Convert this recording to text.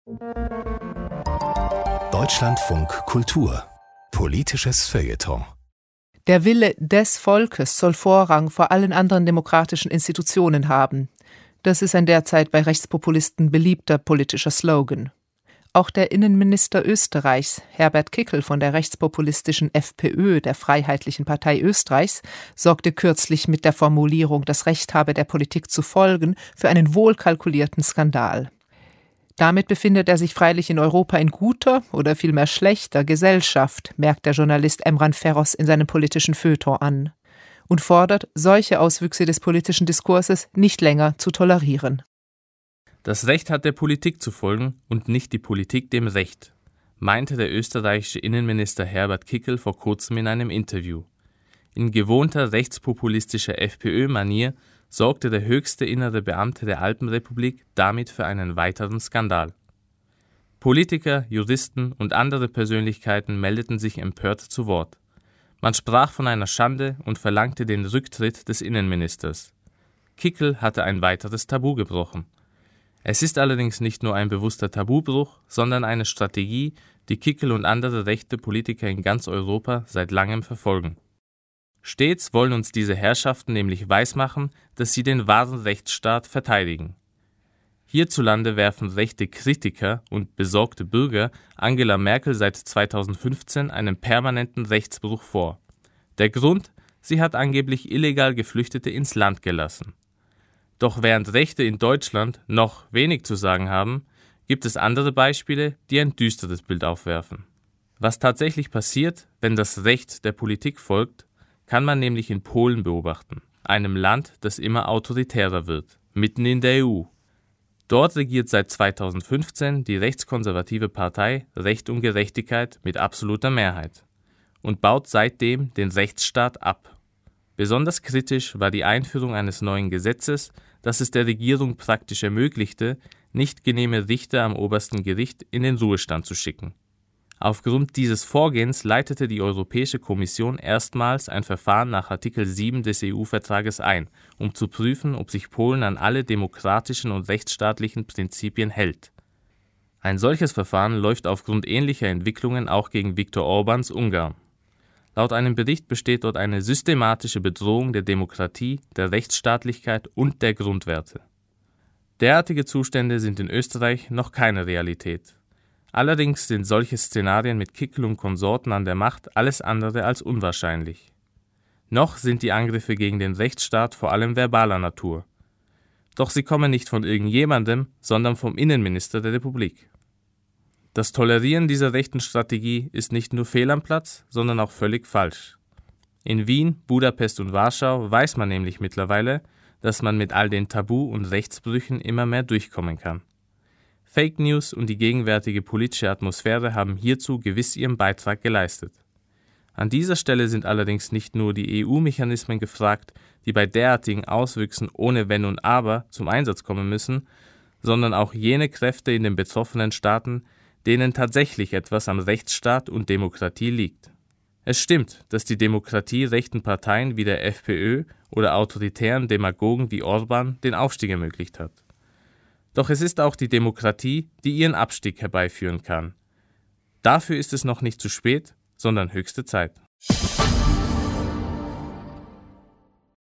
Deutschlandfunk Kultur. Politisches Feuilleton. Der Wille des Volkes soll Vorrang vor allen anderen demokratischen Institutionen haben. Das ist ein derzeit bei Rechtspopulisten beliebter politischer Slogan. Auch der Innenminister Österreichs, Herbert Kickl von der rechtspopulistischen FPÖ, der Freiheitlichen Partei Österreichs, sorgte kürzlich mit der Formulierung, das Recht habe der Politik zu folgen, für einen wohlkalkulierten Skandal. Damit befindet er sich freilich in Europa in guter oder vielmehr schlechter Gesellschaft, merkt der Journalist Emran Feroz in seinem politischen Feuilleton an, und fordert, solche Auswüchse des politischen Diskurses nicht länger zu tolerieren. Das Recht hat der Politik zu folgen und nicht die Politik dem Recht, meinte der österreichische Innenminister Herbert Kickl vor kurzem in einem Interview. In gewohnter rechtspopulistischer FPÖ-Manier sorgte der höchste innere Beamte der Alpenrepublik damit für einen weiteren Skandal. Politiker, Juristen und andere Persönlichkeiten meldeten sich empört zu Wort. Man sprach von einer Schande und verlangte den Rücktritt des Innenministers. Kickl hatte ein weiteres Tabu gebrochen. Es ist allerdings nicht nur ein bewusster Tabubruch, sondern eine Strategie, die Kickl und andere rechte Politiker in ganz Europa seit langem verfolgen. Stets wollen uns diese Herrschaften nämlich weismachen, dass sie den wahren Rechtsstaat verteidigen. Hierzulande werfen rechte Kritiker und besorgte Bürger Angela Merkel seit 2015 einen permanenten Rechtsbruch vor. Der Grund: sie hat angeblich illegal Geflüchtete ins Land gelassen. Doch während Rechte in Deutschland noch wenig zu sagen haben, gibt es andere Beispiele, die ein düsteres Bild aufwerfen. Was tatsächlich passiert, wenn das Recht der Politik folgt, kann man nämlich in Polen beobachten, einem Land, das immer autoritärer wird, mitten in der EU. Dort regiert seit 2015 die rechtskonservative Partei Recht und Gerechtigkeit mit absoluter Mehrheit und baut seitdem den Rechtsstaat ab. Besonders kritisch war die Einführung eines neuen Gesetzes, das es der Regierung praktisch ermöglichte, nicht genehme Richter am obersten Gericht in den Ruhestand zu schicken. Aufgrund dieses Vorgehens leitete die Europäische Kommission erstmals ein Verfahren nach Artikel 7 des EU-Vertrages ein, um zu prüfen, ob sich Polen an alle demokratischen und rechtsstaatlichen Prinzipien hält. Ein solches Verfahren läuft aufgrund ähnlicher Entwicklungen auch gegen Viktor Orbáns Ungarn. Laut einem Bericht besteht dort eine systematische Bedrohung der Demokratie, der Rechtsstaatlichkeit und der Grundwerte. Derartige Zustände sind in Österreich noch keine Realität. Allerdings sind solche Szenarien mit Kickl und Konsorten an der Macht alles andere als unwahrscheinlich. Noch sind die Angriffe gegen den Rechtsstaat vor allem verbaler Natur. Doch sie kommen nicht von irgendjemandem, sondern vom Innenminister der Republik. Das Tolerieren dieser rechten Strategie ist nicht nur fehl am Platz, sondern auch völlig falsch. In Wien, Budapest und Warschau weiß man nämlich mittlerweile, dass man mit all den Tabu- und Rechtsbrüchen immer mehr durchkommen kann. Fake News und die gegenwärtige politische Atmosphäre haben hierzu gewiss ihren Beitrag geleistet. An dieser Stelle sind allerdings nicht nur die EU-Mechanismen gefragt, die bei derartigen Auswüchsen ohne Wenn und Aber zum Einsatz kommen müssen, sondern auch jene Kräfte in den betroffenen Staaten, denen tatsächlich etwas am Rechtsstaat und Demokratie liegt. Es stimmt, dass die demokratierechten Parteien wie der FPÖ oder autoritären Demagogen wie Orbán den Aufstieg ermöglicht hat. Doch es ist auch die Demokratie, die ihren Abstieg herbeiführen kann. Dafür ist es noch nicht zu spät, sondern höchste Zeit.